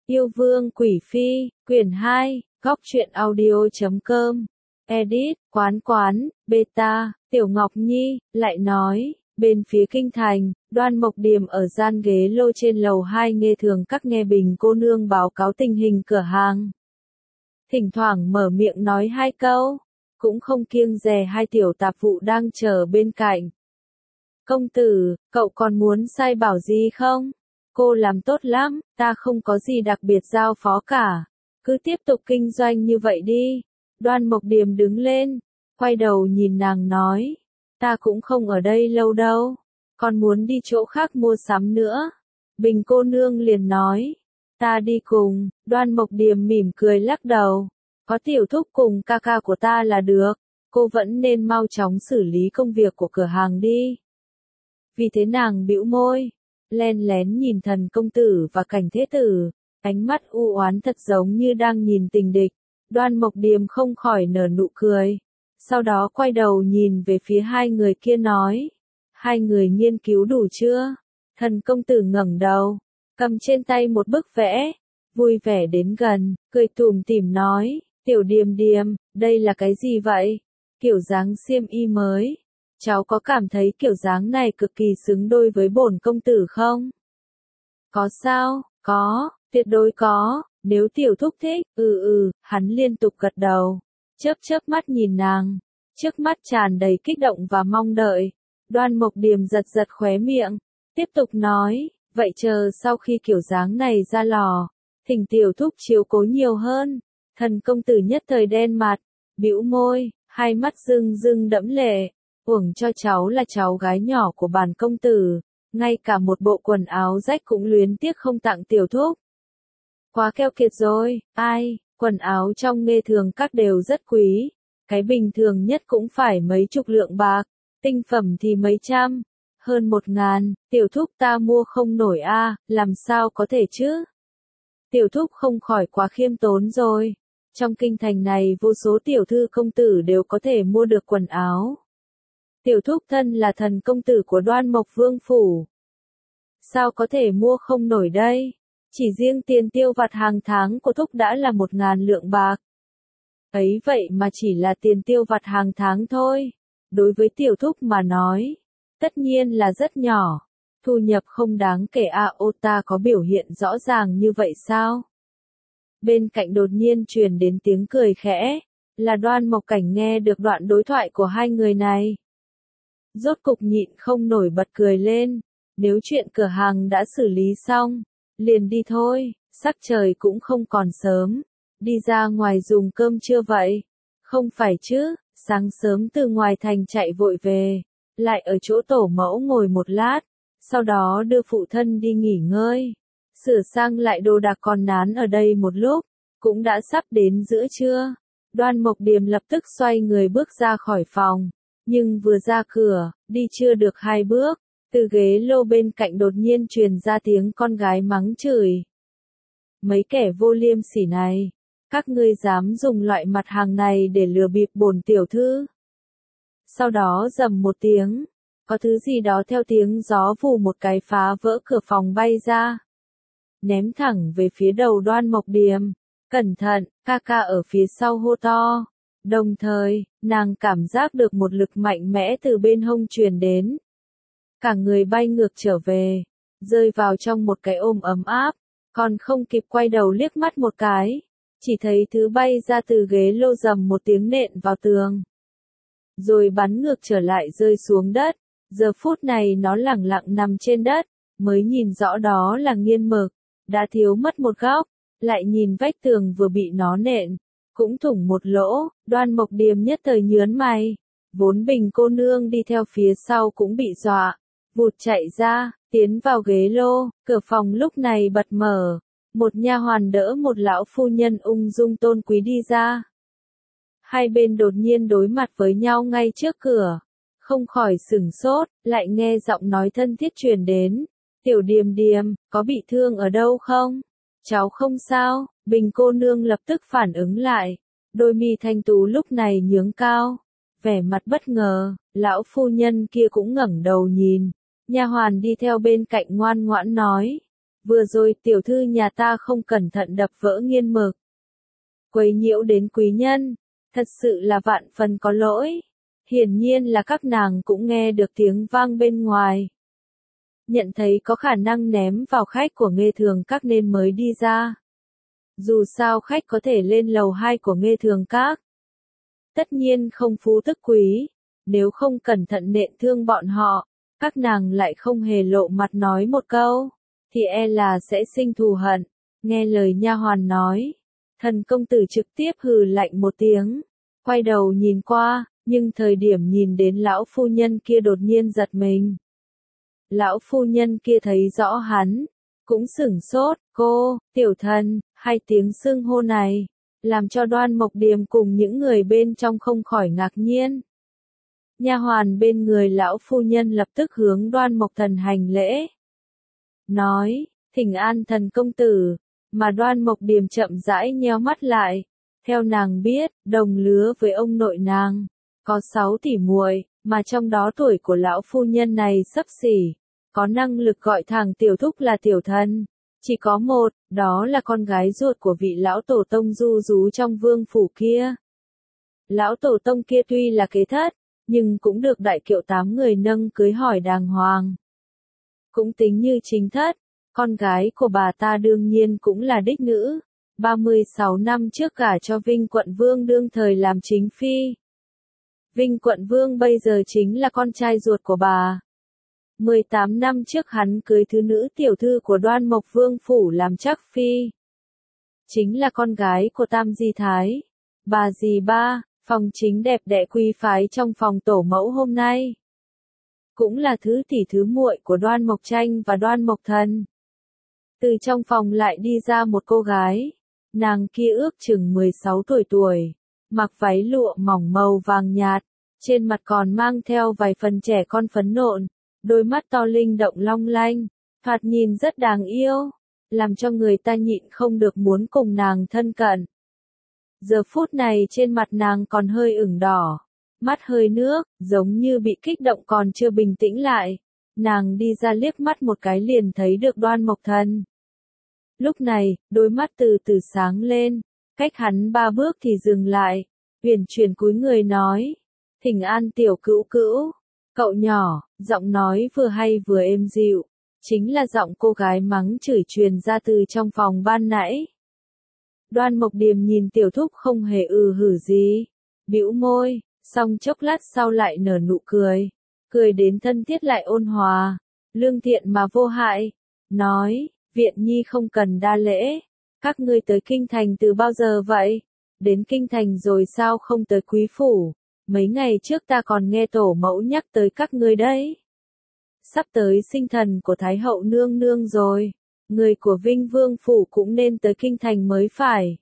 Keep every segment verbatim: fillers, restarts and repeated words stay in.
Yêu Vương Quỷ Phi, quyển hai, góc truyện audio chấm com, edit, quán quán, beta, Tiểu Ngọc Nhi, lại nói, bên phía kinh thành, Đoan Mộc Điềm ở gian ghế lô trên lầu hai nghe thường các nghe Bình cô nương báo cáo tình hình cửa hàng. Thỉnh thoảng mở miệng nói hai câu, cũng không kiêng dè hai tiểu tạp vụ đang chờ bên cạnh. Công tử, cậu còn muốn sai bảo gì không? Cô làm tốt lắm, ta không có gì đặc biệt giao phó cả. Cứ tiếp tục kinh doanh như vậy đi. Đoan Mộc Điềm đứng lên, quay đầu nhìn nàng nói. Ta cũng không ở đây lâu đâu, còn muốn đi chỗ khác mua sắm nữa. Bình cô nương liền nói. Ta đi cùng, Đoan Mộc Điềm mỉm cười lắc đầu. Có tiểu thúc cùng ca ca của ta là được, cô vẫn nên mau chóng xử lý công việc của cửa hàng đi. Vì thế nàng bĩu môi, len lén nhìn Thần công tử và Cảnh thế tử, ánh mắt u oán thật giống như đang nhìn tình địch. Đoan Mộc Điềm không khỏi nở nụ cười, sau đó quay đầu nhìn về phía hai người kia nói, hai người nghiên cứu đủ chưa? Thần công tử ngẩng đầu, cầm trên tay một bức vẽ, vui vẻ đến gần, cười tủm tỉm nói, Tiểu Điềm Điềm, đây là cái gì vậy? Kiểu dáng xiêm y mới. Cháu có cảm thấy kiểu dáng này cực kỳ xứng đôi với bổn công tử không? Có sao? Có, tuyệt đối có, nếu tiểu thúc thích, ừ ừ, hắn liên tục gật đầu, chớp chớp mắt nhìn nàng, trước mắt tràn đầy kích động và mong đợi. Đoan Mộc Điềm giật giật khóe miệng, tiếp tục nói, vậy chờ sau khi kiểu dáng này ra lò, thỉnh tiểu thúc chiếu cố nhiều hơn. Thần công tử nhất thời đen mặt, bĩu môi, hai mắt rưng rưng đẫm lệ. Uổng cho cháu là cháu gái nhỏ của bản công tử, ngay cả một bộ quần áo rách cũng luyến tiếc không tặng tiểu thúc. Quá keo kiệt rồi, ai, quần áo trong Nghê Thường các đều rất quý, cái bình thường nhất cũng phải mấy chục lượng bạc, tinh phẩm thì mấy trăm, hơn một ngàn, tiểu thúc ta mua không nổi a, à, làm sao có thể chứ? Tiểu thúc không khỏi quá khiêm tốn rồi, trong kinh thành này vô số tiểu thư công tử đều có thể mua được quần áo. Tiểu thúc thân là thần công tử của Đoan Mộc Vương phủ. Sao có thể mua không nổi đây? Chỉ riêng tiền tiêu vặt hàng tháng của thúc đã là một ngàn lượng bạc. Ấy vậy mà chỉ là tiền tiêu vặt hàng tháng thôi. Đối với tiểu thúc mà nói, tất nhiên là rất nhỏ. Thu nhập không đáng kể a à, ô ta có biểu hiện rõ ràng như vậy sao? Bên cạnh đột nhiên truyền đến tiếng cười khẽ, là Đoan Mộc Cảnh nghe được đoạn đối thoại của hai người này. Rốt cục nhịn không nổi bật cười lên, nếu chuyện cửa hàng đã xử lý xong, liền đi thôi, sắc trời cũng không còn sớm, đi ra ngoài dùng cơm trưa vậy, không phải chứ, sáng sớm từ ngoài thành chạy vội về, lại ở chỗ tổ mẫu ngồi một lát, sau đó đưa phụ thân đi nghỉ ngơi, sửa sang lại đồ đạc còn nán ở đây một lúc, cũng đã sắp đến giữa trưa. Đoan Mộc Điềm lập tức xoay người bước ra khỏi phòng. Nhưng vừa ra cửa, đi chưa được hai bước, từ ghế lô bên cạnh đột nhiên truyền ra tiếng con gái mắng chửi. Mấy kẻ vô liêm sỉ này, các ngươi dám dùng loại mặt hàng này để lừa bịp bổn tiểu thư. Sau đó rầm một tiếng, có thứ gì đó theo tiếng gió vù một cái phá vỡ cửa phòng bay ra. Ném thẳng về phía đầu Đoan Mộc Điềm, cẩn thận, ca ca ở phía sau hô to. Đồng thời, nàng cảm giác được một lực mạnh mẽ từ bên hông truyền đến. Cả người bay ngược trở về, rơi vào trong một cái ôm ấm áp, còn không kịp quay đầu liếc mắt một cái, chỉ thấy thứ bay ra từ ghế lô rầm một tiếng nện vào tường. Rồi bắn ngược trở lại rơi xuống đất, giờ phút này nó lẳng lặng nằm trên đất, mới nhìn rõ đó là nghiên mực, đã thiếu mất một góc, lại nhìn vách tường vừa bị nó nện. Cũng thủng một lỗ, Đoan Mộc Điềm nhất thời nhớn mày, vốn Bình cô nương đi theo phía sau cũng bị dọa, vụt chạy ra, tiến vào ghế lô, cửa phòng lúc này bật mở, một nha hoàn đỡ một lão phu nhân ung dung tôn quý đi ra. Hai bên đột nhiên đối mặt với nhau ngay trước cửa, không khỏi sửng sốt, lại nghe giọng nói thân thiết truyền đến, Tiểu Điềm Điềm, có bị thương ở đâu không? Cháu không sao. Bình cô nương lập tức phản ứng lại, đôi mi thanh tú lúc này nhướng cao, vẻ mặt bất ngờ, lão phu nhân kia cũng ngẩng đầu nhìn, nha hoàn đi theo bên cạnh ngoan ngoãn nói, vừa rồi tiểu thư nhà ta không cẩn thận đập vỡ nghiên mực. Quấy nhiễu đến quý nhân, thật sự là vạn phần có lỗi. Hiển nhiên là các nàng cũng nghe được tiếng vang bên ngoài. Nhận thấy có khả năng ném vào khách của Nghê Thường Các nên mới đi ra. Dù sao khách có thể lên lầu hai của Nghê Thường Các. Tất nhiên không phú tức quý, nếu không cẩn thận nện thương bọn họ, các nàng lại không hề lộ mặt nói một câu, thì e là sẽ sinh thù hận. Nghe lời nha hoàn nói, thần công tử trực tiếp hừ lạnh một tiếng, quay đầu nhìn qua, nhưng thời điểm nhìn đến lão phu nhân kia đột nhiên giật mình. Lão phu nhân kia thấy rõ hắn, cũng sửng sốt, cô, tiểu thần, hai tiếng xưng hô này, làm cho Đoan Mộc Điềm cùng những người bên trong không khỏi ngạc nhiên. Nha hoàn bên người lão phu nhân lập tức hướng Đoan Mộc Thần hành lễ. Nói, thỉnh an thần công tử, mà Đoan Mộc Điềm chậm rãi nheo mắt lại. Theo nàng biết, đồng lứa với ông nội nàng, có sáu tỷ muội, mà trong đó tuổi của lão phu nhân này xấp xỉ, có năng lực gọi thằng tiểu thúc là tiểu thân. Chỉ có một, đó là con gái ruột của vị lão tổ tông du rú trong vương phủ kia. Lão tổ tông kia tuy là kế thất, nhưng cũng được đại kiệu tám người nâng cưới hỏi đàng hoàng. Cũng tính như chính thất, con gái của bà ta đương nhiên cũng là đích nữ, ba mươi sáu năm trước gả cho Vinh Quận Vương đương thời làm chính phi. Vinh Quận Vương bây giờ chính là con trai ruột của bà. mười tám năm trước hắn cưới thứ nữ tiểu thư của Đoan Mộc Vương phủ làm chắc phi. Chính là con gái của Tam Di Thái. Bà dì ba, phòng chính đẹp đẽ quý phái trong phòng tổ mẫu hôm nay. Cũng là thứ tỷ thứ muội của Đoan Mộc Tranh và Đoan Mộc Thần. Từ trong phòng lại đi ra một cô gái. Nàng kia ước chừng mười sáu tuổi tuổi. Mặc váy lụa mỏng màu vàng nhạt. Trên mặt còn mang theo vài phần trẻ con phấn nộn. Đôi mắt to linh động long lanh, thoạt nhìn rất đáng yêu, làm cho người ta nhịn không được muốn cùng nàng thân cận. Giờ phút này trên mặt nàng còn hơi ửng đỏ, mắt hơi nước, giống như bị kích động còn chưa bình tĩnh lại. Nàng đi ra liếc mắt một cái liền thấy được Đoan Mộc Thần. Lúc này, đôi mắt từ từ sáng lên, cách hắn ba bước thì dừng lại, huyền chuyển cúi người nói, thỉnh an tiểu cữu cữu. Cậu nhỏ, giọng nói vừa hay vừa êm dịu, chính là giọng cô gái mắng chửi truyền ra từ trong phòng ban nãy. Đoan Mộc Điềm nhìn tiểu thúc không hề ừ hử gì, bĩu môi, xong chốc lát sau lại nở nụ cười, cười đến thân thiết lại ôn hòa, lương thiện mà vô hại, nói, viện nhi không cần đa lễ, các ngươi tới kinh thành từ bao giờ vậy? Đến kinh thành rồi sao không tới quý phủ? Mấy ngày trước ta còn nghe tổ mẫu nhắc tới các ngươi đấy. Sắp tới sinh thần của Thái hậu nương nương rồi, người của Vinh Vương phủ cũng nên tới kinh thành mới phải.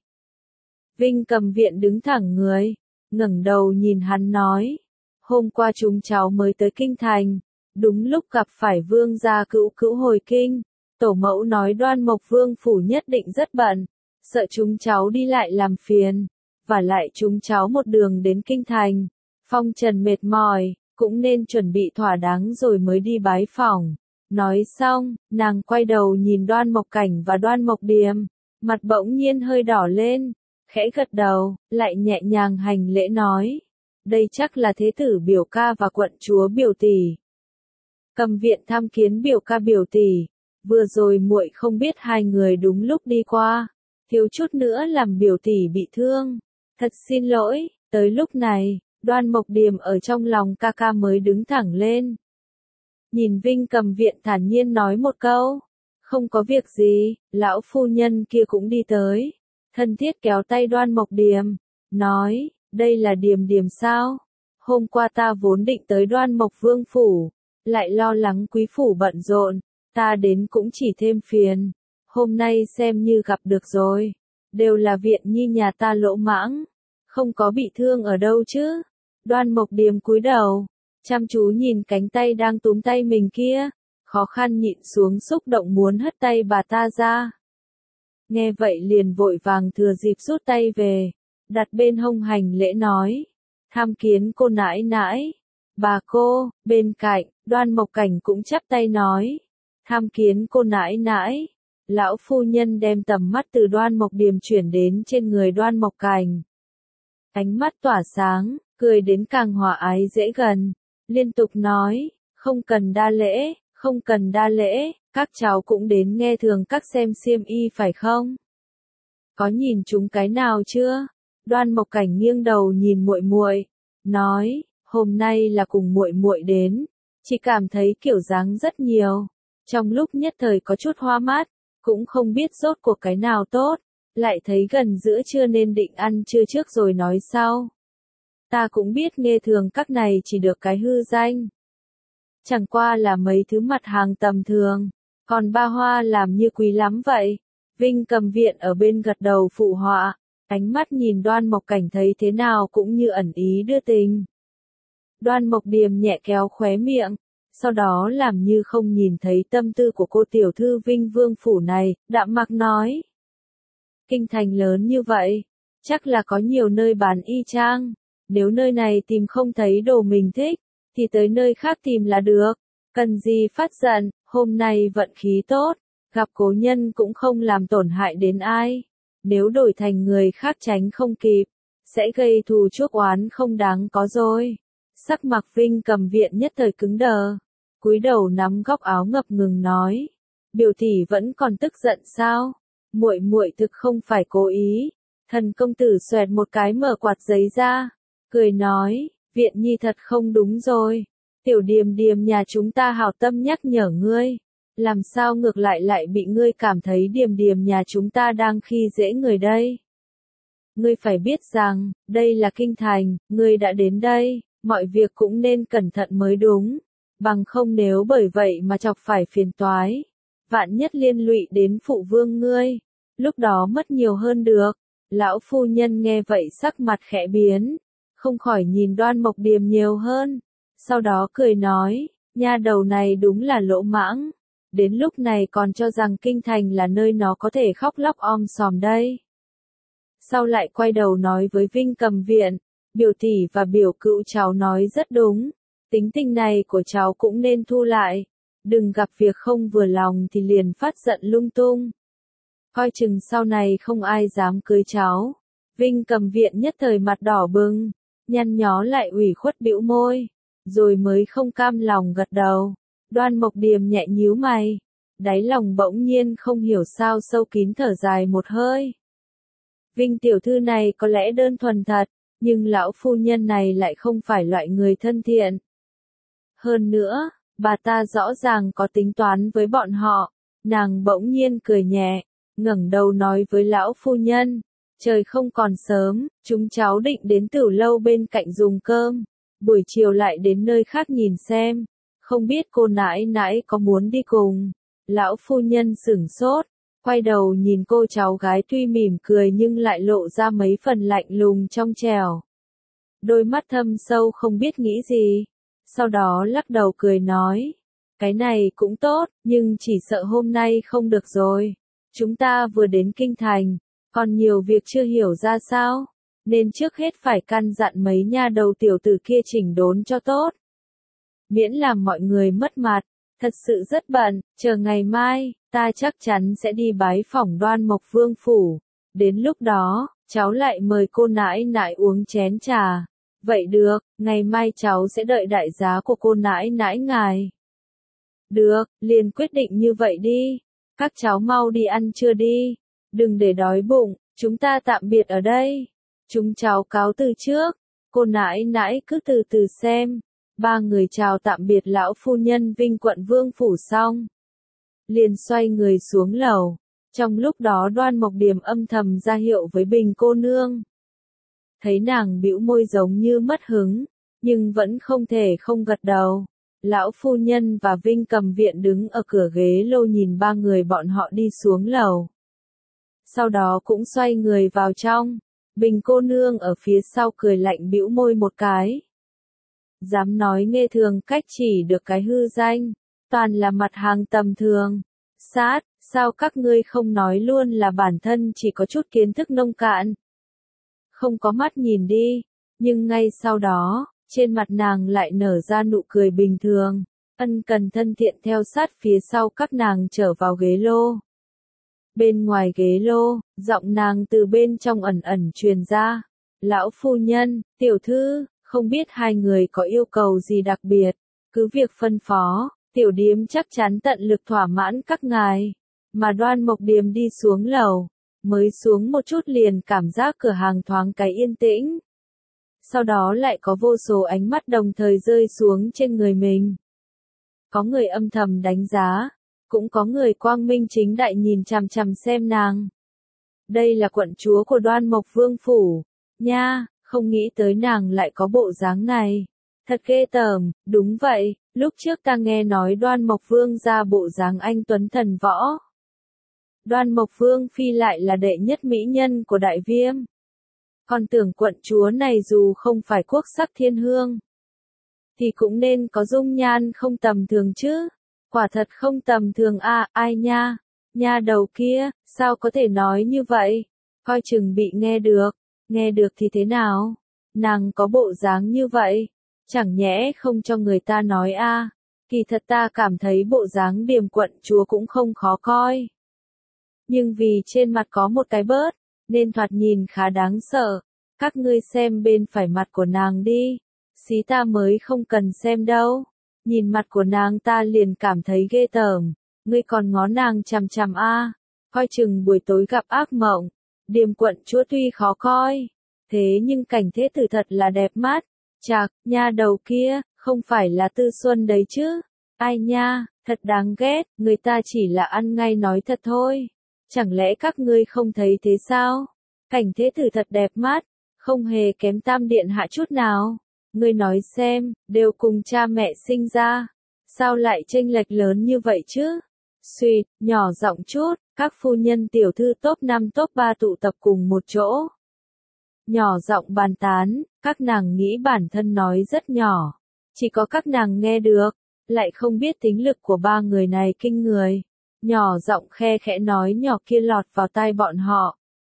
Vinh Cầm Viện đứng thẳng người, ngẩng đầu nhìn hắn nói, hôm qua chúng cháu mới tới kinh thành, đúng lúc gặp phải vương gia cữu cữu hồi kinh, tổ mẫu nói Đoan Mộc Vương phủ nhất định rất bận, sợ chúng cháu đi lại làm phiền, và lại chúng cháu một đường đến kinh thành. Phong trần mệt mỏi, cũng nên chuẩn bị thỏa đáng rồi mới đi bái phỏng. Nói xong, nàng quay đầu nhìn Đoan Mộc Cảnh và Đoan Mộc Điềm, mặt bỗng nhiên hơi đỏ lên, khẽ gật đầu, lại nhẹ nhàng hành lễ nói. Đây chắc là thế tử biểu ca và quận chúa biểu tỷ. Cầm Viện tham kiến biểu ca biểu tỷ, vừa rồi muội không biết hai người đúng lúc đi qua, thiếu chút nữa làm biểu tỷ bị thương. Thật xin lỗi, tới lúc này. Đoan Mộc Điềm ở trong lòng ca ca mới đứng thẳng lên. Nhìn Vinh Cầm Viện thản nhiên nói một câu. Không có việc gì, lão phu nhân kia cũng đi tới. Thân thiết kéo tay Đoan Mộc Điềm. Nói, đây là Điềm Điềm sao? Hôm qua ta vốn định tới Đoan Mộc Vương phủ. Lại lo lắng quý phủ bận rộn. Ta đến cũng chỉ thêm phiền. Hôm nay xem như gặp được rồi. Đều là viện nhi nhà ta lỗ mãng. Không có bị thương ở đâu chứ? Đoan Mộc Điềm cúi đầu, chăm chú nhìn cánh tay đang túm tay mình kia, khó khăn nhịn xuống xúc động muốn hất tay bà ta ra. Nghe vậy liền vội vàng thừa dịp rút tay về, đặt bên hông hành lễ nói, tham kiến cô nãi nãi. Bà cô, bên cạnh, Đoan Mộc Cảnh cũng chắp tay nói, tham kiến cô nãi nãi. Lão phu nhân đem tầm mắt từ Đoan Mộc Điềm chuyển đến trên người Đoan Mộc Cảnh. Ánh mắt tỏa sáng, cười đến càng hòa ái dễ gần, liên tục nói, không cần đa lễ, không cần đa lễ, các cháu cũng đến nghe thường các xem xiêm y phải không? Có nhìn chúng cái nào chưa? Đoan Mộc Cảnh nghiêng đầu nhìn muội muội, nói, hôm nay là cùng muội muội đến, chỉ cảm thấy kiểu dáng rất nhiều, trong lúc nhất thời có chút hoa mắt, cũng không biết rốt cuộc cái nào tốt, lại thấy gần giữa trưa nên định ăn trưa trước rồi nói sau. Ta cũng biết nghe thường các này chỉ được cái hư danh. Chẳng qua là mấy thứ mặt hàng tầm thường, còn ba hoa làm như quý lắm vậy. Vinh Cầm Viện ở bên gật đầu phụ họa, ánh mắt nhìn Đoan Mộc Cảnh thấy thế nào cũng như ẩn ý đưa tình. Đoan Mộc Điềm nhẹ kéo khóe miệng, sau đó làm như không nhìn thấy tâm tư của cô tiểu thư Vinh Vương phủ này, đạm mạc nói. Kinh thành lớn như vậy, chắc là có nhiều nơi bán y trang, nếu nơi này tìm không thấy đồ mình thích, thì tới nơi khác tìm là được, cần gì phát giận, hôm nay vận khí tốt, gặp cố nhân cũng không làm tổn hại đến ai, nếu đổi thành người khác tránh không kịp, sẽ gây thù chuốc oán không đáng có rồi. Sắc mặt Vinh Cầm Viện nhất thời cứng đờ, cúi đầu nắm góc áo ngập ngừng nói, biểu tỷ vẫn còn tức giận sao? Muội muội thực không phải cố ý. Thần công tử xoẹt một cái mở quạt giấy ra, cười nói, Viện nhi thật không đúng rồi. Tiểu Điềm Điềm nhà chúng ta hảo tâm nhắc nhở ngươi, làm sao ngược lại lại bị ngươi cảm thấy Điềm Điềm nhà chúng ta đang khi dễ người đây? Ngươi phải biết rằng, đây là kinh thành, ngươi đã đến đây, mọi việc cũng nên cẩn thận mới đúng, bằng không nếu bởi vậy mà chọc phải phiền toái, vạn nhất liên lụy đến phụ vương ngươi, lúc đó mất nhiều hơn được. Lão phu nhân nghe vậy sắc mặt khẽ biến, không khỏi nhìn Đoan Mộc Điềm nhiều hơn, sau đó cười nói, nha đầu này đúng là lỗ mãng, đến lúc này còn cho rằng kinh thành là nơi nó có thể khóc lóc om sòm đây. Sau lại quay đầu nói với Vinh Cầm Viện, biểu tỷ và biểu cữu cháu nói rất đúng, tính tình này của cháu cũng nên thu lại, đừng gặp việc không vừa lòng thì liền phát giận lung tung. Coi chừng sau này không ai dám cưới cháu. Vinh Cầm Viện nhất thời mặt đỏ bừng, nhăn nhó lại ủy khuất bĩu môi, rồi mới không cam lòng gật đầu. Đoan Mộc Điềm nhẹ nhíu mày, đáy lòng bỗng nhiên không hiểu sao sâu kín thở dài một hơi. Vinh tiểu thư này có lẽ đơn thuần thật, nhưng lão phu nhân này lại không phải loại người thân thiện. Hơn nữa, bà ta rõ ràng có tính toán với bọn họ. Nàng bỗng nhiên cười nhẹ, ngẩng đầu nói với lão phu nhân, trời không còn sớm, chúng cháu định đến Tửu lâu bên cạnh dùng cơm, buổi chiều lại đến nơi khác nhìn xem, không biết cô nãi nãi có muốn đi cùng. Lão phu nhân sửng sốt, quay đầu nhìn cô cháu gái tuy mỉm cười nhưng lại lộ ra mấy phần lạnh lùng trong trẻo. Đôi mắt thâm sâu không biết nghĩ gì, sau đó lắc đầu cười nói, cái này cũng tốt, nhưng chỉ sợ hôm nay không được rồi. Chúng ta vừa đến kinh thành, còn nhiều việc chưa hiểu ra sao, nên trước hết phải căn dặn mấy nha đầu tiểu tử kia chỉnh đốn cho tốt. Miễn làm mọi người mất mặt, thật sự rất bận, chờ ngày mai, ta chắc chắn sẽ đi bái phỏng Đoan Mộc Vương phủ. Đến lúc đó, cháu lại mời cô nãi nãi uống chén trà. Vậy được, ngày mai cháu sẽ đợi đại giá của cô nãi nãi ngài. Được, liền quyết định như vậy đi. Các cháu mau đi ăn trưa đi, đừng để đói bụng, chúng ta tạm biệt ở đây. Chúng cháu cáo từ trước, cô nãi nãi cứ từ từ xem. Ba người chào tạm biệt lão phu nhân Vinh quận Vương phủ xong, liền xoay người xuống lầu. Trong lúc đó Đoan Mộc Điềm âm thầm ra hiệu với Bình cô nương. Thấy nàng bĩu môi giống như mất hứng, nhưng vẫn không thể không gật đầu. Lão phu nhân và Vinh Cầm Viện đứng ở cửa ghế lô nhìn ba người bọn họ đi xuống lầu. Sau đó cũng xoay người vào trong. Bình cô nương ở phía sau cười lạnh bĩu môi một cái. Dám nói nghe thường cách chỉ được cái hư danh, toàn là mặt hàng tầm thường. Sát, sao các ngươi không nói luôn là bản thân chỉ có chút kiến thức nông cạn? Không có mắt nhìn đi, nhưng ngay sau đó, trên mặt nàng lại nở ra nụ cười bình thường, ân cần thân thiện theo sát phía sau các nàng trở vào ghế lô. Bên ngoài ghế lô, giọng nàng từ bên trong ẩn ẩn truyền ra. Lão phu nhân, tiểu thư, không biết hai người có yêu cầu gì đặc biệt, cứ việc phân phó, tiểu điếm chắc chắn tận lực thỏa mãn các ngài. Mà Đoan Mộc Điềm đi xuống lầu, mới xuống một chút liền cảm giác cửa hàng thoáng cái yên tĩnh. Sau đó lại có vô số ánh mắt đồng thời rơi xuống trên người mình. Có người âm thầm đánh giá, cũng có người quang minh chính đại nhìn chằm chằm xem nàng. Đây là quận chúa của Đoan Mộc Vương phủ, nha, không nghĩ tới nàng lại có bộ dáng này. Thật ghê tởm, đúng vậy, lúc trước ta nghe nói Đoan Mộc Vương ra bộ dáng anh tuấn thần võ. Đoan Mộc Vương phi lại là đệ nhất mỹ nhân của Đại Viêm. Còn tưởng quận chúa này dù không phải quốc sắc thiên hương, thì cũng nên có dung nhan không tầm thường chứ. Quả thật không tầm thường a, à, ai nha, nha đầu kia, sao có thể nói như vậy? Coi chừng bị nghe được, nghe được thì thế nào? Nàng có bộ dáng như vậy, chẳng nhẽ không cho người ta nói a? À? Kỳ thật ta cảm thấy bộ dáng Điềm quận chúa cũng không khó coi. Nhưng vì trên mặt có một cái bớt, nên thoạt nhìn khá đáng sợ. Các ngươi xem bên phải mặt của nàng đi, xí ta mới không cần xem đâu. Nhìn mặt của nàng ta liền cảm thấy ghê tởm, ngươi còn ngó nàng chằm chằm a, coi chừng buổi tối gặp ác mộng. Điềm quận chúa tuy khó coi, thế nhưng cảnh thế tử thật là đẹp mắt. Chạc, nha đầu kia, không phải là Tư Xuân đấy chứ? Ai nha, thật đáng ghét, người ta chỉ là ăn ngay nói thật thôi. Chẳng lẽ các ngươi không thấy thế sao? Cảnh thế tử thật đẹp mắt, không hề kém Tam điện hạ chút nào. Ngươi nói xem, đều cùng cha mẹ sinh ra, sao lại chênh lệch lớn như vậy chứ? Xuyệt, nhỏ giọng chút, các phu nhân tiểu thư top năm top ba tụ tập cùng một chỗ. Nhỏ giọng bàn tán, các nàng nghĩ bản thân nói rất nhỏ, chỉ có các nàng nghe được, lại không biết tính lực của ba người này kinh người. Nhỏ giọng khe khẽ nói nhỏ kia lọt vào tai bọn họ.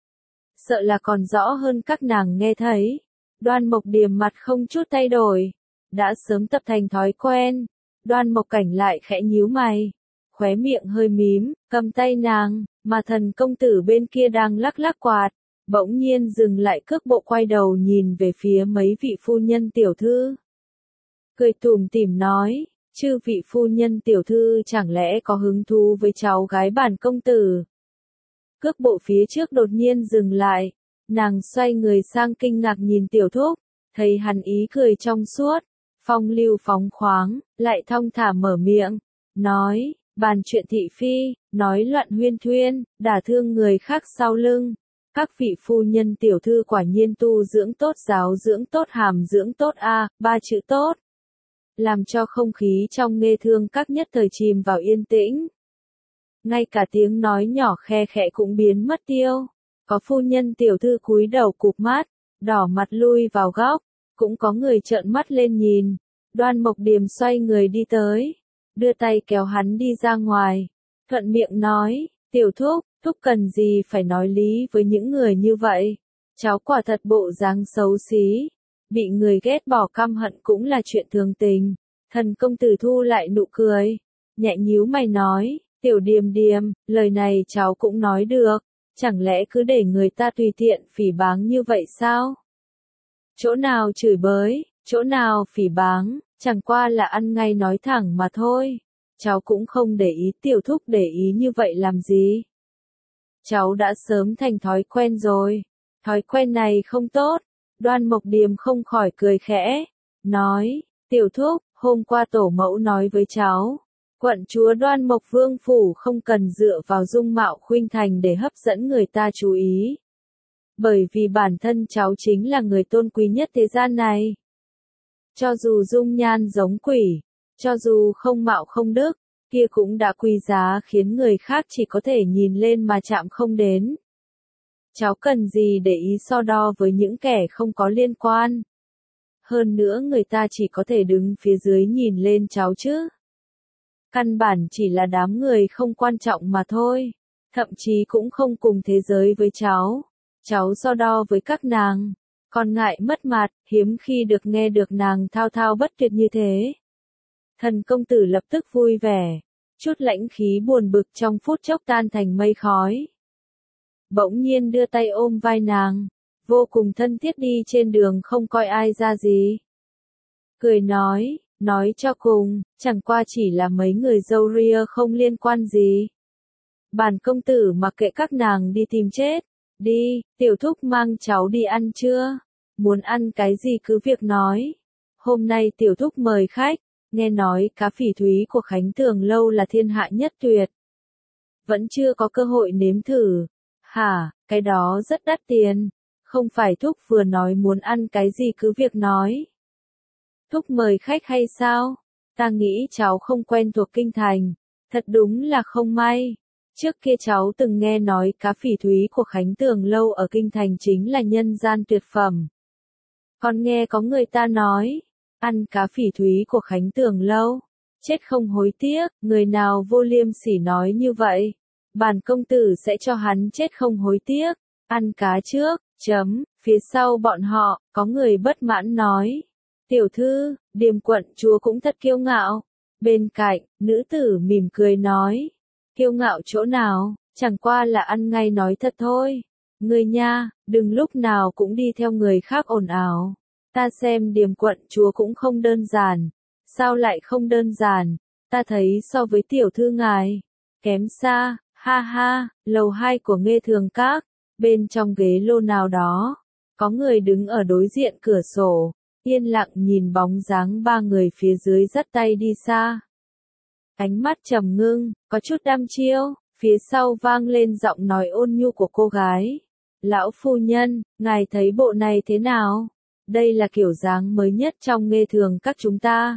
Sợ là còn rõ hơn các nàng nghe thấy. Đoan Mộc Điềm mặt không chút thay đổi, đã sớm tập thành thói quen. Đoan Mộc Cảnh lại khẽ nhíu mày, khóe miệng hơi mím, cầm tay nàng, mà Thần công tử bên kia đang lắc lắc quạt, bỗng nhiên dừng lại cước bộ quay đầu nhìn về phía mấy vị phu nhân tiểu thư. Cười tủm tỉm nói, chư vị phu nhân tiểu thư chẳng lẽ có hứng thú với cháu gái bản công tử? Cước bộ phía trước đột nhiên dừng lại. Nàng xoay người sang kinh ngạc nhìn tiểu thúc, thấy hắn ý cười trong suốt, phong lưu phóng khoáng, lại thong thả mở miệng, nói, bàn chuyện thị phi, nói loạn huyên thuyên, đả thương người khác sau lưng. Các vị phu nhân tiểu thư quả nhiên tu dưỡng tốt, giáo dưỡng tốt, hàm dưỡng tốt a, à, ba chữ tốt. Làm cho không khí trong nghe thương các nhất thời chìm vào yên tĩnh. Ngay cả tiếng nói nhỏ khe khẽ cũng biến mất tiêu. Có phu nhân tiểu thư cúi đầu cụp mắt, đỏ mặt lui vào góc, cũng có người trợn mắt lên nhìn. Đoan Mộc Điềm xoay người đi tới, đưa tay kéo hắn đi ra ngoài, thuận miệng nói, tiểu thúc, thúc cần gì phải nói lý với những người như vậy. Cháu quả thật bộ dáng xấu xí, bị người ghét bỏ căm hận cũng là chuyện thường tình. Thần công tử thu lại nụ cười, nhẹ nhíu mày nói, tiểu Điềm Điềm, lời này cháu cũng nói được. Chẳng lẽ cứ để người ta tùy tiện phỉ báng như vậy sao? Chỗ nào chửi bới, chỗ nào phỉ báng, chẳng qua là ăn ngay nói thẳng mà thôi. Cháu cũng không để ý, tiểu thúc để ý như vậy làm gì? Cháu đã sớm thành thói quen rồi. Thói quen này không tốt. Đoan Mộc Điềm không khỏi cười khẽ, nói, tiểu thúc, hôm qua tổ mẫu nói với cháu. Quận chúa Đoan Mộc Vương phủ không cần dựa vào dung mạo khuynh thành để hấp dẫn người ta chú ý. Bởi vì bản thân cháu chính là người tôn quý nhất thế gian này. Cho dù dung nhan giống quỷ, cho dù không mạo không đức, kia cũng đã quý giá khiến người khác chỉ có thể nhìn lên mà chạm không đến. Cháu cần gì để ý so đo với những kẻ không có liên quan. Hơn nữa người ta chỉ có thể đứng phía dưới nhìn lên cháu chứ. Căn bản chỉ là đám người không quan trọng mà thôi, thậm chí cũng không cùng thế giới với cháu. Cháu so đo với các nàng, còn ngại mất mặt, hiếm khi được nghe được nàng thao thao bất tuyệt như thế. Thần công tử lập tức vui vẻ, chút lãnh khí buồn bực trong phút chốc tan thành mây khói. bỗng nhiên đưa tay ôm vai nàng, vô cùng thân thiết đi trên đường không coi ai ra gì. Cười nói, nói cho cùng, chẳng qua chỉ là mấy người dâu ria không liên quan gì. Bản công tử mặc kệ các nàng đi tìm chết. Đi, tiểu thúc mang cháu đi ăn chưa? Muốn ăn cái gì cứ việc nói. Hôm nay tiểu thúc mời khách, nghe nói cá phỉ thúy của Khánh Tường lâu là thiên hạ nhất tuyệt. Vẫn chưa có cơ hội nếm thử. Hả, cái đó rất đắt tiền. Không phải thúc vừa nói muốn ăn cái gì cứ việc nói. Thúc mời khách hay sao? Ta nghĩ cháu không quen thuộc kinh thành. Thật đúng là không may. Trước kia cháu từng nghe nói cá phỉ thúy của Khánh Tường lâu ở kinh thành chính là nhân gian tuyệt phẩm. Còn nghe có người ta nói, ăn cá phỉ thúy của Khánh Tường lâu, chết không hối tiếc, người nào vô liêm sỉ nói như vậy. Bản công tử sẽ cho hắn chết không hối tiếc, ăn cá trước, chấm, phía sau bọn họ, có người bất mãn nói. Tiểu thư, Điềm quận chúa cũng thật kiêu ngạo. Bên cạnh, nữ tử mỉm cười nói. Kiêu ngạo chỗ nào, chẳng qua là ăn ngay nói thật thôi. Người nha, đừng lúc nào cũng đi theo người khác ồn ào. Ta xem Điềm quận chúa cũng không đơn giản. Sao lại không đơn giản? Ta thấy so với tiểu thư ngài, kém xa, ha ha, lầu hai của Nghê Thường Các, bên trong ghế lô nào đó, có người đứng ở đối diện cửa sổ, yên lặng nhìn bóng dáng ba người phía dưới dắt tay đi xa. Ánh mắt trầm ngưng, có chút đăm chiêu, phía sau vang lên giọng nói ôn nhu của cô gái. Lão phu nhân, ngài thấy bộ này thế nào? Đây là kiểu dáng mới nhất trong Nghê Thường Các chúng ta.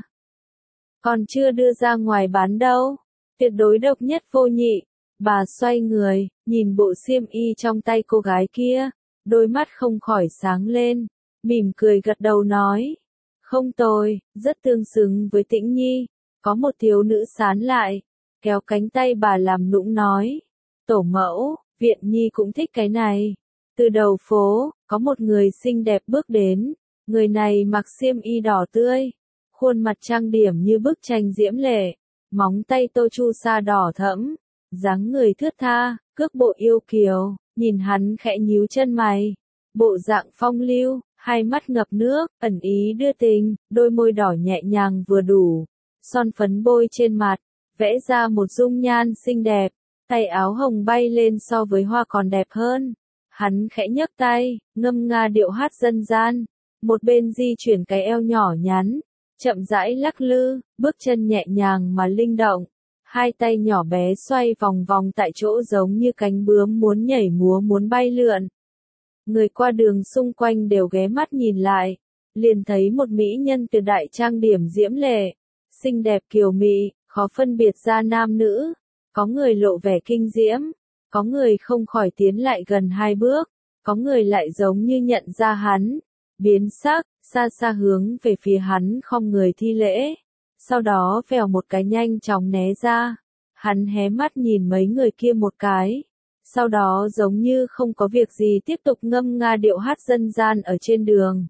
Còn chưa đưa ra ngoài bán đâu. Tuyệt đối độc nhất vô nhị. Bà xoay người, nhìn bộ xiêm y trong tay cô gái kia, đôi mắt không khỏi sáng lên, mỉm cười gật đầu nói. Không tồi, rất tương xứng với Tĩnh Nhi. Có một thiếu nữ sán lại, kéo cánh tay bà làm nũng nói. Tổ mẫu, Viện Nhi cũng thích cái này. Từ đầu phố, có một người xinh đẹp bước đến. Người này mặc xiêm y đỏ tươi, khuôn mặt trang điểm như bức tranh diễm lệ, móng tay tô chu sa đỏ thẫm, dáng người thướt tha, cước bộ yêu kiều, nhìn hắn khẽ nhíu chân mày, bộ dạng phong lưu, hai mắt ngập nước, ẩn ý đưa tình, đôi môi đỏ nhẹ nhàng vừa đủ, son phấn bôi trên mặt, vẽ ra một dung nhan xinh đẹp, tay áo hồng bay lên so với hoa còn đẹp hơn. Hắn khẽ nhấc tay, ngâm nga điệu hát dân gian, một bên di chuyển cái eo nhỏ nhắn, chậm rãi lắc lư, bước chân nhẹ nhàng mà linh động, hai tay nhỏ bé xoay vòng vòng tại chỗ giống như cánh bướm muốn nhảy múa muốn bay lượn. Người qua đường xung quanh đều ghé mắt nhìn lại, liền thấy một mỹ nhân tuyệt đại trang điểm diễm lệ, xinh đẹp kiều mị, khó phân biệt ra nam nữ, có người lộ vẻ kinh diễm, có người không khỏi tiến lại gần hai bước, có người lại giống như nhận ra hắn, biến sắc, xa xa hướng về phía hắn không người thi lễ, sau đó vèo một cái nhanh chóng né ra, hắn hé mắt nhìn mấy người kia một cái, sau đó giống như không có việc gì tiếp tục ngâm nga điệu hát dân gian ở trên đường.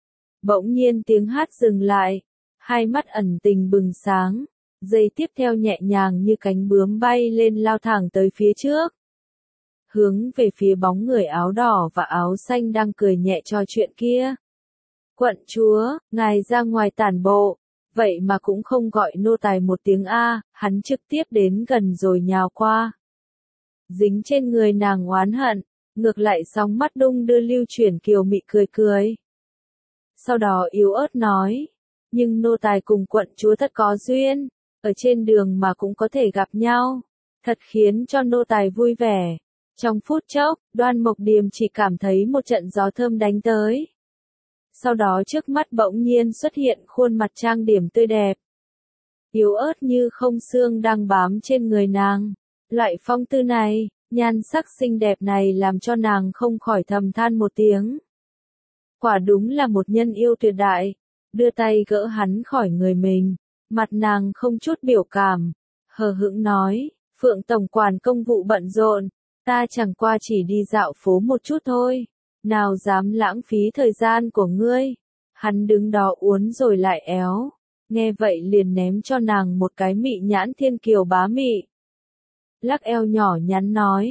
Bỗng nhiên tiếng hát dừng lại, hai mắt ẩn tình bừng sáng, giây tiếp theo nhẹ nhàng như cánh bướm bay lên lao thẳng tới phía trước. Hướng về phía bóng người áo đỏ và áo xanh đang cười nhẹ trò chuyện kia. Quận chúa, ngài ra ngoài tản bộ, vậy mà cũng không gọi nô tài một tiếng A, hắn trực tiếp đến gần rồi nhào qua. Dính trên người nàng oán hận, ngược lại sóng mắt đung đưa lưu chuyển kiều mị cười cười. Sau đó yếu ớt nói, nhưng nô tài cùng quận chúa thật có duyên, ở trên đường mà cũng có thể gặp nhau, thật khiến cho nô tài vui vẻ. Trong phút chốc, Đoan Mộc Điềm chỉ cảm thấy một trận gió thơm đánh tới. Sau đó trước mắt bỗng nhiên xuất hiện khuôn mặt trang điểm tươi đẹp. Yếu ớt như không xương đang bám trên người nàng. Loại phong tư này, nhan sắc xinh đẹp này làm cho nàng không khỏi thầm than một tiếng. Quả đúng là một nhân yêu tuyệt đại. Đưa tay gỡ hắn khỏi người mình. Mặt nàng không chút biểu cảm. Hờ hững nói, Phượng tổng quản công vụ bận rộn. Ta chẳng qua chỉ đi dạo phố một chút thôi. Nào dám lãng phí thời gian của ngươi. Hắn đứng đó uốn rồi lại éo. Nghe vậy liền ném cho nàng một cái mị nhãn thiên kiều bá mị. Lắc eo nhỏ nhắn nói.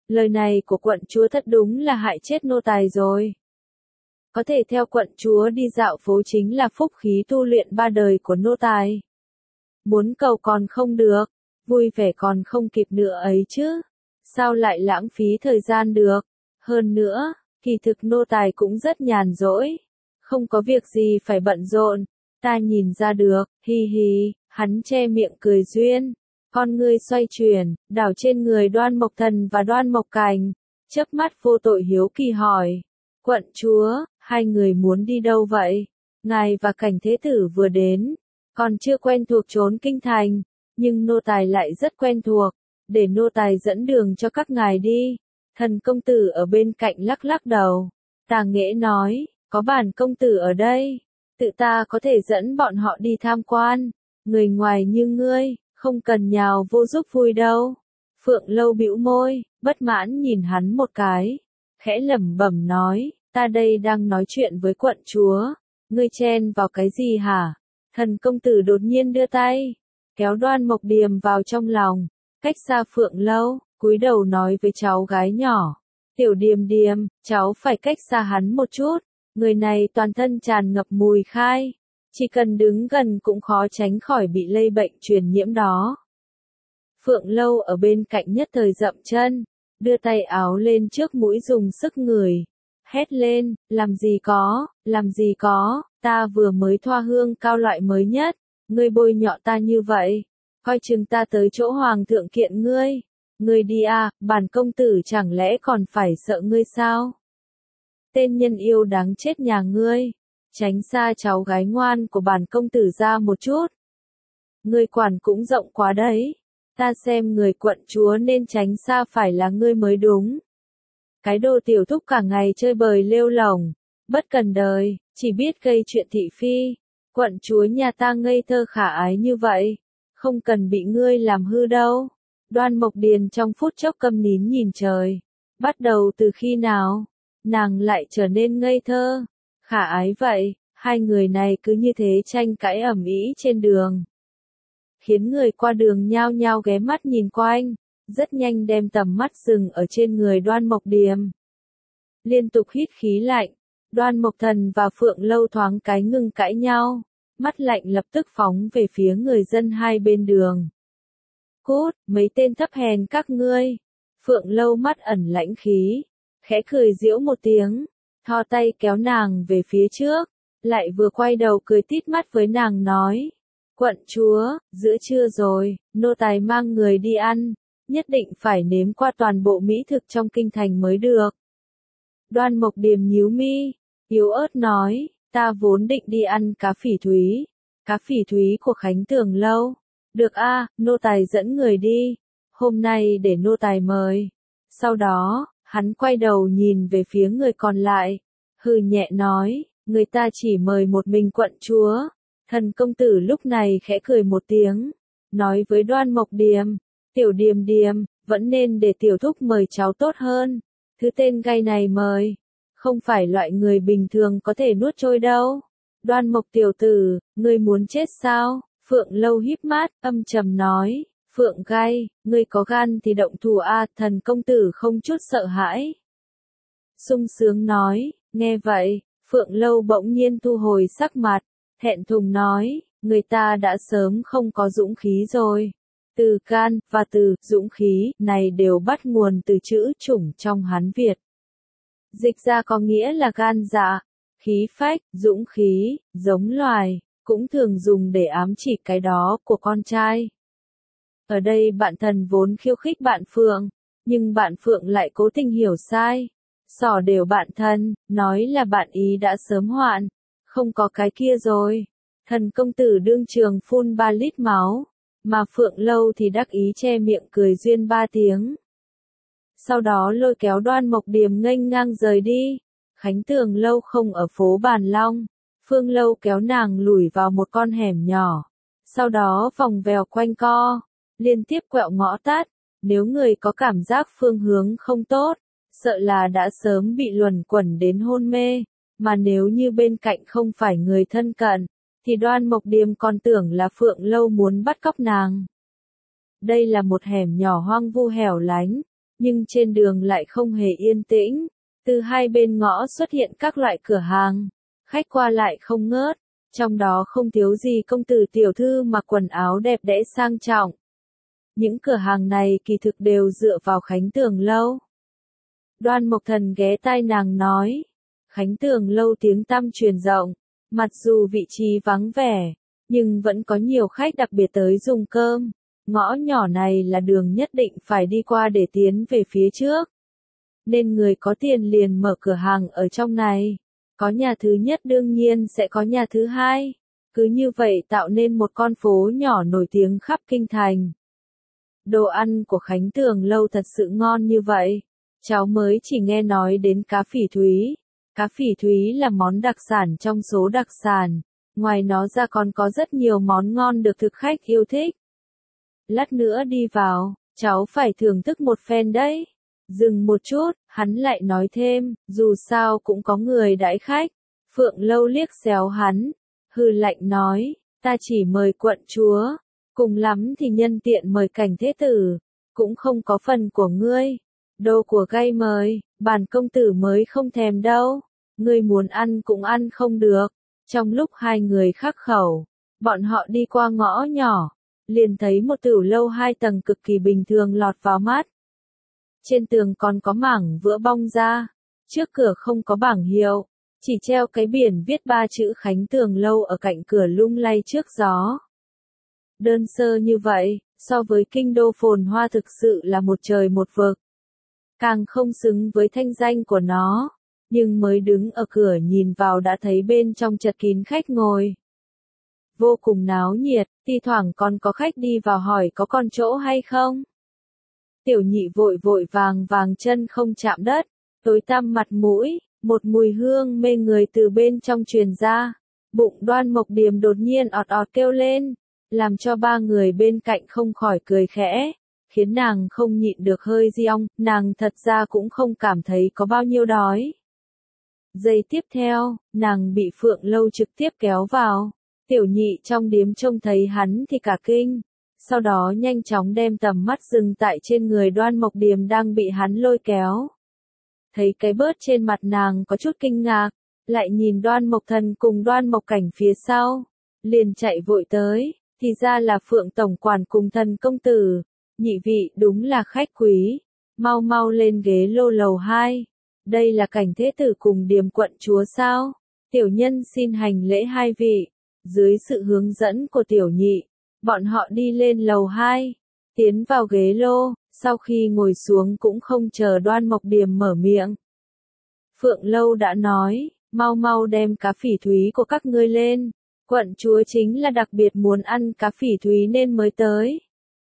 Lời này của quận chúa thật đúng là hại chết nô tài rồi. Có thể theo quận chúa đi dạo phố chính là phúc khí tu luyện ba đời của nô tài. Muốn cầu còn không được, vui vẻ còn không kịp nữa ấy chứ. Sao lại lãng phí thời gian được? Hơn nữa, kỳ thực nô tài cũng rất nhàn rỗi. Không có việc gì phải bận rộn. Ta nhìn ra được, hi hi, hắn che miệng cười duyên. Con ngươi xoay chuyển, đảo trên người Đoan Mộc Thần và Đoan Mộc Cảnh. Chớp mắt vô tội hiếu kỳ hỏi. Quận chúa, hai người muốn đi đâu vậy? Ngài và Cảnh Thế Tử vừa đến. Còn chưa quen thuộc trốn kinh thành. Nhưng nô tài lại rất quen thuộc. Để nô tài dẫn đường cho các ngài đi. Thần công tử ở bên cạnh lắc lắc đầu. Tà Nghễ nói, có bản công tử ở đây. Tự ta có thể dẫn bọn họ đi tham quan. Người ngoài như ngươi, không cần nhào vô giúp vui đâu. Phượng Lâu bĩu môi, bất mãn nhìn hắn một cái. Khẽ lẩm bẩm nói, ta đây đang nói chuyện với quận chúa. Ngươi chen vào cái gì hả? Thần công tử đột nhiên đưa tay. Kéo Đoan Mộc Điềm vào trong lòng. Cách xa Phượng Lâu, cúi đầu nói với cháu gái nhỏ. Tiểu Điềm Điềm, cháu phải cách xa hắn một chút. Người này toàn thân tràn ngập mùi khai. Chỉ cần đứng gần cũng khó tránh khỏi bị lây bệnh truyền nhiễm đó. Phượng Lâu ở bên cạnh nhất thời dậm chân. Đưa tay áo lên trước mũi dùng sức ngửi. Hét lên, làm gì có, làm gì có, ta vừa mới thoa hương cao loại mới nhất. Ngươi bôi nhọ ta như vậy. Coi chừng ta tới chỗ hoàng thượng kiện ngươi. Ngươi đi à, bản công tử chẳng lẽ còn phải sợ ngươi sao? Tên nhân yêu đáng chết nhà ngươi. Tránh xa cháu gái ngoan của bản công tử ra một chút. Ngươi quản cũng rộng quá đấy. Ta xem người quận chúa nên tránh xa phải là ngươi mới đúng. Cái đồ tiểu thúc cả ngày chơi bời lêu lổng. Bất cần đời, chỉ biết gây chuyện thị phi. Quận chúa nhà ta ngây thơ khả ái như vậy. Không cần bị ngươi làm hư đâu. Đoan Mộc Điền trong phút chốc câm nín nhìn trời. Bắt đầu từ khi nào? Nàng lại trở nên ngây thơ. Khả ái vậy, hai người này cứ như thế tranh cãi ầm ĩ trên đường. Khiến người qua đường nhao nhao ghé mắt nhìn quanh, rất nhanh đem tầm mắt dừng ở trên người Đoan Mộc Điềm. Liên tục hít khí lạnh, Đoan Mộc Thần và Phượng Lâu thoáng cái ngưng cãi nhau, mắt lạnh lập tức phóng về phía người dân hai bên đường. Cút, mấy tên thấp hèn các ngươi. Phượng Lâu mắt ẩn lãnh khí, khẽ cười giễu một tiếng. Thò tay kéo nàng về phía trước, lại vừa quay đầu cười tít mắt với nàng nói. Quận chúa, giữa trưa rồi, nô tài mang người đi ăn, nhất định phải nếm qua toàn bộ mỹ thực trong kinh thành mới được. Đoan Mộc Điềm nhíu mi, yếu ớt nói, ta vốn định đi ăn cá phỉ thúy, cá phỉ thúy của Khánh Tường Lâu. Được a, nô tài dẫn người đi, hôm nay để nô tài mời. Sau đó, hắn quay đầu nhìn về phía người còn lại, hừ nhẹ nói, người ta chỉ mời một mình quận chúa. Thần công tử lúc này khẽ cười một tiếng, nói với Đoan Mộc Điềm, tiểu Điềm Điềm, vẫn nên để tiểu thúc mời cháu tốt hơn. Thứ tên gay này mời, không phải loại người bình thường có thể nuốt trôi đâu. Đoan Mộc tiểu tử, ngươi muốn chết sao? Phượng Lâu híp mắt, âm trầm nói, Phượng Gai, ngươi có gan thì động thủ a. Thần công tử không chút sợ hãi. Sung sướng nói, nghe vậy, Phượng Lâu bỗng nhiên thu hồi sắc mặt, thẹn thùng nói, người ta đã sớm không có dũng khí rồi. Từ gan, và từ, dũng khí, này đều bắt nguồn từ chữ chủng trong Hán Việt. Dịch ra có nghĩa là gan dạ, khí phách, dũng khí, giống loài, cũng thường dùng để ám chỉ cái đó của con trai. Ở đây bạn thần vốn khiêu khích bạn Phượng, nhưng bạn Phượng lại cố tình hiểu sai. Xỏ đều bạn thân, nói là bạn ý đã sớm hoạn, không có cái kia rồi. Thần công tử đương trường phun ba lít máu, mà Phượng Lâu thì đắc ý che miệng cười duyên ba tiếng. Sau đó lôi kéo Đoan Mộc Điềm nghênh ngang rời đi. Khánh Tường Lâu không ở phố Bàn Long, Phương Lâu kéo nàng lủi vào một con hẻm nhỏ, sau đó vòng vèo quanh co, liên tiếp quẹo ngõ tắt. Nếu người có cảm giác phương hướng không tốt, sợ là đã sớm bị luẩn quẩn đến hôn mê, mà nếu như bên cạnh không phải người thân cận, thì Đoan Mộc Điềm còn tưởng là Phượng Lâu muốn bắt cóc nàng. Đây là một hẻm nhỏ hoang vu hẻo lánh, nhưng trên đường lại không hề yên tĩnh. Từ hai bên ngõ xuất hiện các loại cửa hàng, khách qua lại không ngớt, trong đó không thiếu gì công tử tiểu thư mặc quần áo đẹp đẽ sang trọng. Những cửa hàng này kỳ thực đều dựa vào Khánh Tường Lâu. Đoan Mộc Thần ghé tai nàng nói, Khánh Tường Lâu tiếng tăm truyền rộng, mặc dù vị trí vắng vẻ, nhưng vẫn có nhiều khách đặc biệt tới dùng cơm. Ngõ nhỏ này là đường nhất định phải đi qua để tiến về phía trước. Nên người có tiền liền mở cửa hàng ở trong này. Có nhà thứ nhất đương nhiên sẽ có nhà thứ hai. Cứ như vậy tạo nên một con phố nhỏ nổi tiếng khắp kinh thành. Đồ ăn của Khánh Tường Lâu thật sự ngon như vậy. Cháu mới chỉ nghe nói đến cá phỉ thúy. Cá phỉ thúy là món đặc sản trong số đặc sản. Ngoài nó ra còn có rất nhiều món ngon được thực khách yêu thích. Lát nữa đi vào, cháu phải thưởng thức một phen đấy. Dừng một chút, hắn lại nói thêm, dù sao cũng có người đãi khách. Phượng Lâu liếc xéo hắn, hừ lạnh nói, ta chỉ mời quận chúa, cùng lắm thì nhân tiện mời cảnh thế tử, cũng không có phần của ngươi. Đồ của gay mời, bản công tử mới không thèm đâu, ngươi muốn ăn cũng ăn không được. Trong lúc hai người khắc khẩu, bọn họ đi qua ngõ nhỏ, liền thấy một tửu lâu hai tầng cực kỳ bình thường lọt vào mắt. Trên tường còn có mảng vữa bong ra, trước cửa không có bảng hiệu, chỉ treo cái biển viết ba chữ Khánh Tường Lâu ở cạnh cửa lung lay trước gió. Đơn sơ như vậy, so với kinh đô phồn hoa thực sự là một trời một vực. Càng không xứng với thanh danh của nó, nhưng mới đứng ở cửa nhìn vào đã thấy bên trong chật kín khách ngồi. Vô cùng náo nhiệt, thi thoảng còn có khách đi vào hỏi có còn chỗ hay không. Tiểu nhị vội vội vàng vàng chân không chạm đất, tối tăm mặt mũi, một mùi hương mê người từ bên trong truyền ra. Bụng Đoan Mộc Điềm đột nhiên ọt ọt kêu lên, làm cho ba người bên cạnh không khỏi cười khẽ, khiến nàng không nhịn được hơi riong, nàng thật ra cũng không cảm thấy có bao nhiêu đói. Giây tiếp theo, nàng bị Phượng Lâu trực tiếp kéo vào. Tiểu nhị trong điếm trông thấy hắn thì cả kinh, sau đó nhanh chóng đem tầm mắt dừng tại trên người Đoan Mộc Điềm đang bị hắn lôi kéo. Thấy cái bớt trên mặt nàng có chút kinh ngạc, lại nhìn Đoan Mộc Thần cùng Đoan Mộc Cảnh phía sau, liền chạy vội tới, thì ra là Phượng tổng quản cùng Thần công tử, nhị vị đúng là khách quý, mau mau lên ghế lô lầu hai. Đây là Cảnh thế tử cùng Điềm quận chúa sao? Tiểu nhân xin hành lễ hai vị. Dưới sự hướng dẫn của tiểu nhị, bọn họ đi lên lầu hai, tiến vào ghế lô, sau khi ngồi xuống cũng không chờ Đoan Mộc Điềm mở miệng. Phượng Lâu đã nói, mau mau đem cá phỉ thúy của các ngươi lên, quận chúa chính là đặc biệt muốn ăn cá phỉ thúy nên mới tới.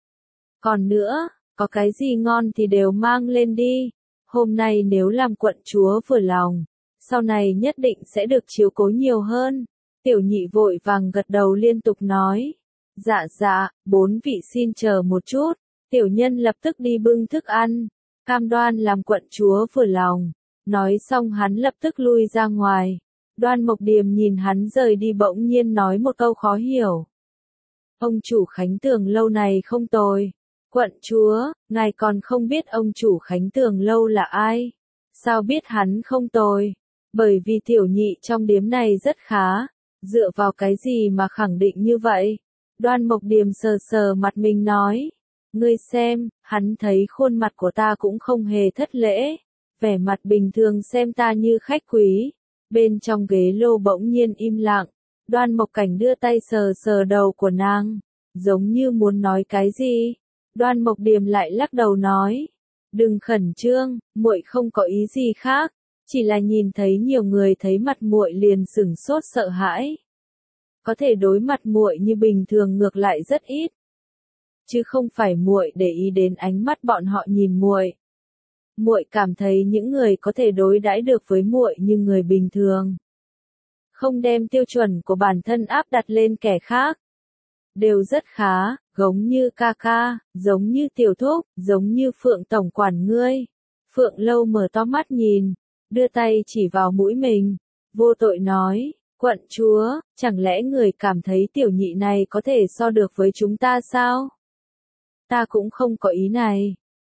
Còn nữa, có cái gì ngon thì đều mang lên đi, hôm nay nếu làm quận chúa vừa lòng, sau này nhất định sẽ được chiếu cố nhiều hơn. Tiểu nhị vội vàng gật đầu liên tục nói, dạ dạ, bốn vị xin chờ một chút, tiểu nhân lập tức đi bưng thức ăn, cam đoan làm quận chúa vừa lòng. Nói xong hắn lập tức lui ra ngoài. Đoan Mộc Điềm nhìn hắn rời đi bỗng nhiên nói một câu khó hiểu. Ông chủ Khánh Tường Lâu này không tồi. Quận chúa, ngài còn không biết ông chủ Khánh Tường Lâu là ai? Sao biết hắn không tồi? Bởi vì tiểu nhị trong điếm này rất khá. Dựa vào cái gì mà khẳng định như vậy? Đoan Mộc Điềm sờ sờ mặt mình nói. Ngươi xem, hắn thấy khuôn mặt của ta cũng không hề thất lễ. Vẻ mặt bình thường xem ta như khách quý. Bên trong ghế lô bỗng nhiên im lặng. Đoan Mộc Cảnh đưa tay sờ sờ đầu của nàng. Giống như muốn nói cái gì? Đoan Mộc Điềm lại lắc đầu nói. Đừng khẩn trương, muội không có ý gì khác. Chỉ là nhìn thấy nhiều người thấy mặt muội liền sửng sốt sợ hãi. Có thể đối mặt muội như bình thường ngược lại rất ít. Chứ không phải muội để ý đến ánh mắt bọn họ nhìn muội. Muội cảm thấy những người có thể đối đãi được với muội như người bình thường. Không đem tiêu chuẩn của bản thân áp đặt lên kẻ khác. Đều rất khá, giống như ca ca, giống như tiểu thúc, giống như Phượng tổng quản ngươi. Phượng Lâu mở to mắt nhìn, đưa tay chỉ vào mũi mình, vô tội nói, quận chúa, chẳng lẽ người cảm thấy tiểu nhị này có thể so được với chúng ta sao? Ta cũng không có ý này,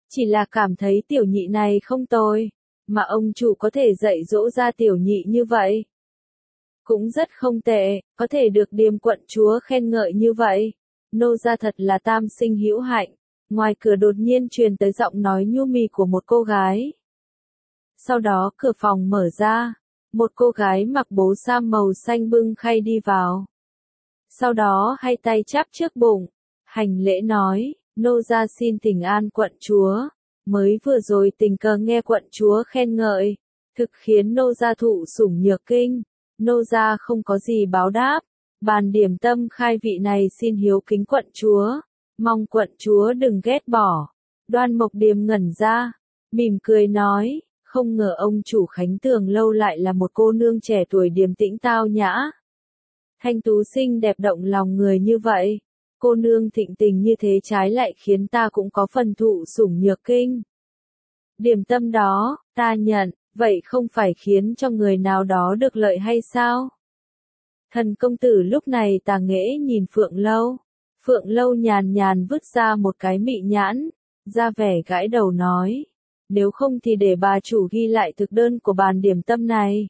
Chỉ là cảm thấy tiểu nhị này không tồi, mà ông chủ có thể dạy dỗ ra tiểu nhị như vậy. Cũng rất không tệ, có thể được Điềm quận chúa khen ngợi như vậy. Nô gia thật là tam sinh hữu hạnh. Ngoài cửa đột nhiên truyền tới giọng nói nhu mì của một cô gái. Sau đó cửa phòng mở ra, một cô gái mặc bố sam màu xanh bưng khay đi vào. Sau đó hai tay chắp trước bụng, hành lễ nói, nô gia xin thỉnh an quận chúa. Mới vừa rồi tình cờ nghe quận chúa khen ngợi, thực khiến nô gia thụ sủng nhược kinh. Nô gia không có gì báo đáp, bàn điểm tâm khai vị này xin hiếu kính quận chúa, mong quận chúa đừng ghét bỏ. Đoan Mộc Điềm ngẩn ra, mỉm cười nói, không ngờ ông chủ Khánh Tường lâu lại là một cô nương trẻ tuổi điềm tĩnh tao nhã. Thanh tú xinh đẹp động lòng người như vậy, cô nương thịnh tình như thế trái lại khiến ta cũng có phần thụ sủng nhược kinh. Điểm tâm đó, ta nhận. Vậy không phải khiến cho người nào đó được lợi hay sao? Thần công tử lúc này tà nghễ nhìn Phượng Lâu. Phượng Lâu nhàn nhàn vứt ra một cái mị nhãn, ra vẻ gãi đầu nói. Nếu không thì để bà chủ ghi lại thực đơn của bàn điểm tâm này.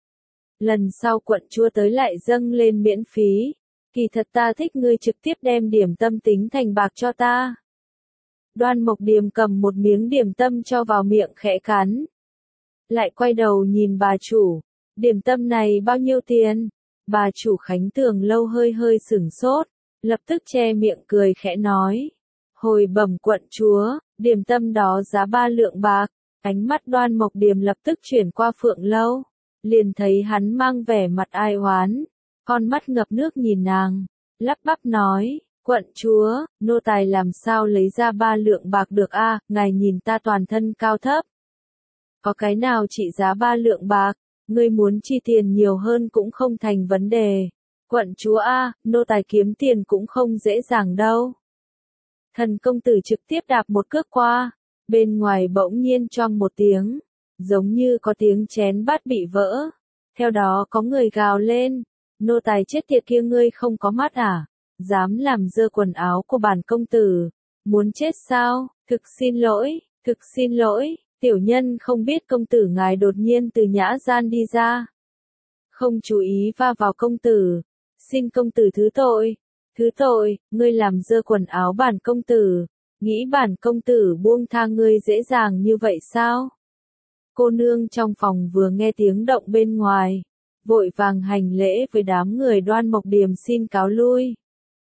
Lần sau quận chúa tới lại dâng lên miễn phí. Kỳ thật ta thích ngươi trực tiếp đem điểm tâm tính thành bạc cho ta. Đoan Mộc Điềm cầm một miếng điểm tâm cho vào miệng khẽ cắn. Lại quay đầu nhìn bà chủ, điểm tâm này bao nhiêu tiền? Bà chủ Khánh Tường lâu hơi hơi sửng sốt, lập tức che miệng cười khẽ nói. Hồi bẩm quận chúa, điểm tâm đó giá ba lượng bạc. Ánh mắt Đoan Mộc Điềm lập tức chuyển qua Phượng Lâu, liền thấy hắn mang vẻ mặt ai oán, con mắt ngập nước nhìn nàng, lắp bắp nói, quận chúa, nô tài làm sao lấy ra ba lượng bạc được a? Ngài nhìn ta toàn thân cao thấp. Có cái nào trị giá ba lượng bạc, ngươi muốn chi tiền nhiều hơn cũng không thành vấn đề. Quận chúa a, nô tài kiếm tiền cũng không dễ dàng đâu. Thần công tử trực tiếp đạp một cước qua, bên ngoài bỗng nhiên choang một tiếng, giống như có tiếng chén bát bị vỡ. Theo đó có người gào lên, nô tài chết tiệt kia ngươi không có mắt à, dám làm dơ quần áo của bản công tử, muốn chết sao, thực xin lỗi, thực xin lỗi. Tiểu nhân không biết công tử ngài đột nhiên từ nhã gian đi ra. Không chú ý va vào công tử. Xin công tử thứ tội. Thứ tội, ngươi làm dơ quần áo bản công tử. Nghĩ bản công tử buông tha ngươi dễ dàng như vậy sao? Cô nương trong phòng vừa nghe tiếng động bên ngoài. Vội vàng hành lễ với đám người Đoan Mộc Điềm xin cáo lui.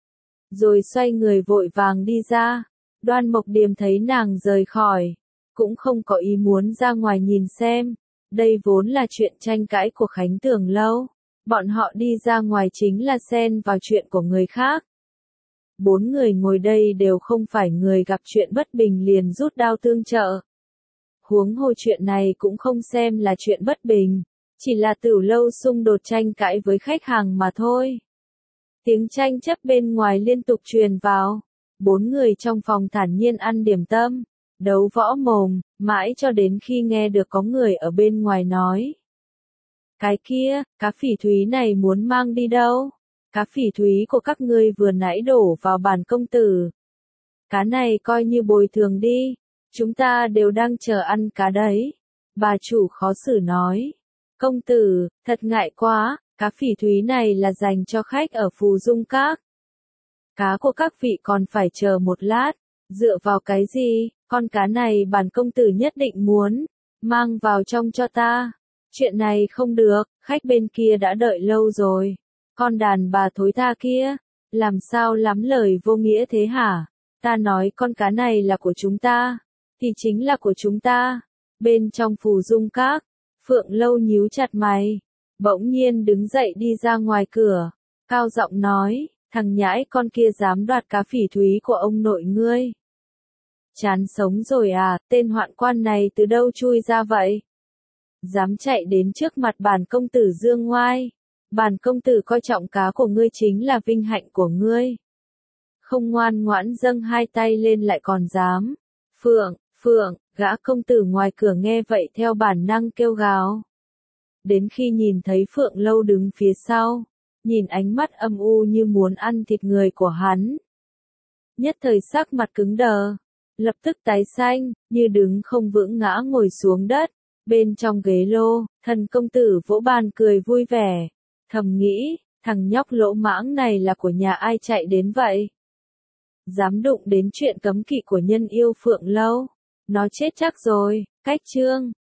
Rồi xoay người vội vàng đi ra. Đoan Mộc Điềm thấy nàng rời khỏi. Cũng không có ý muốn ra ngoài nhìn xem, đây vốn là chuyện tranh cãi của Khánh Tường lâu, bọn họ đi ra ngoài chính là xen vào chuyện của người khác. Bốn người ngồi đây đều không phải người gặp chuyện bất bình liền rút đao tương trợ. Huống hồ chuyện này cũng không xem là chuyện bất bình, chỉ là Tửu lâu xung đột tranh cãi với khách hàng mà thôi. Tiếng tranh chấp bên ngoài liên tục truyền vào, bốn người trong phòng thản nhiên ăn điểm tâm. Đấu võ mồm, mãi cho đến khi nghe được có người ở bên ngoài nói. Cái kia, cá phỉ thúy này muốn mang đi đâu? Cá phỉ thúy của các ngươi vừa nãy đổ vào bàn công tử. Cá này coi như bồi thường đi, chúng ta đều đang chờ ăn cá đấy. Bà chủ khó xử nói. Công tử, thật ngại quá, cá phỉ thúy này là dành cho khách ở Phù Dung Các. Cá của các vị còn phải chờ một lát, dựa vào cái gì? Con cá này bản công tử nhất định muốn, mang vào trong cho ta. Chuyện này không được, khách bên kia đã đợi lâu rồi. Con đàn bà thối tha kia, làm sao lắm lời vô nghĩa thế hả? Ta nói con cá này là của chúng ta, thì chính là của chúng ta. Bên trong Phù Dung Các, Phượng Lâu nhíu chặt mày, bỗng nhiên đứng dậy đi ra ngoài cửa, cao giọng nói, thằng nhãi con kia dám đoạt cá phỉ thúy của ông nội ngươi. Chán sống rồi à, tên hoạn quan này từ đâu chui ra vậy? Dám chạy đến trước mặt bản công tử dương ngoai. Bản công tử coi trọng cá của ngươi chính là vinh hạnh của ngươi. Không ngoan ngoãn dâng hai tay lên lại còn dám. Phượng, Phượng, gã công tử ngoài cửa nghe vậy theo bản năng kêu gào. Đến khi nhìn thấy Phượng Lâu đứng phía sau, nhìn ánh mắt âm u như muốn ăn thịt người của hắn. Nhất thời sắc mặt cứng đờ. lập tức tái xanh, như đứng không vững ngã ngồi xuống đất. Bên trong ghế lô, thần công tử vỗ bàn cười vui vẻ. Thầm nghĩ, thằng nhóc lỗ mãng này là của nhà ai chạy đến vậy? Dám đụng đến chuyện cấm kỵ của nhân yêu Phượng Lâu. Nó chết chắc rồi. Cách chương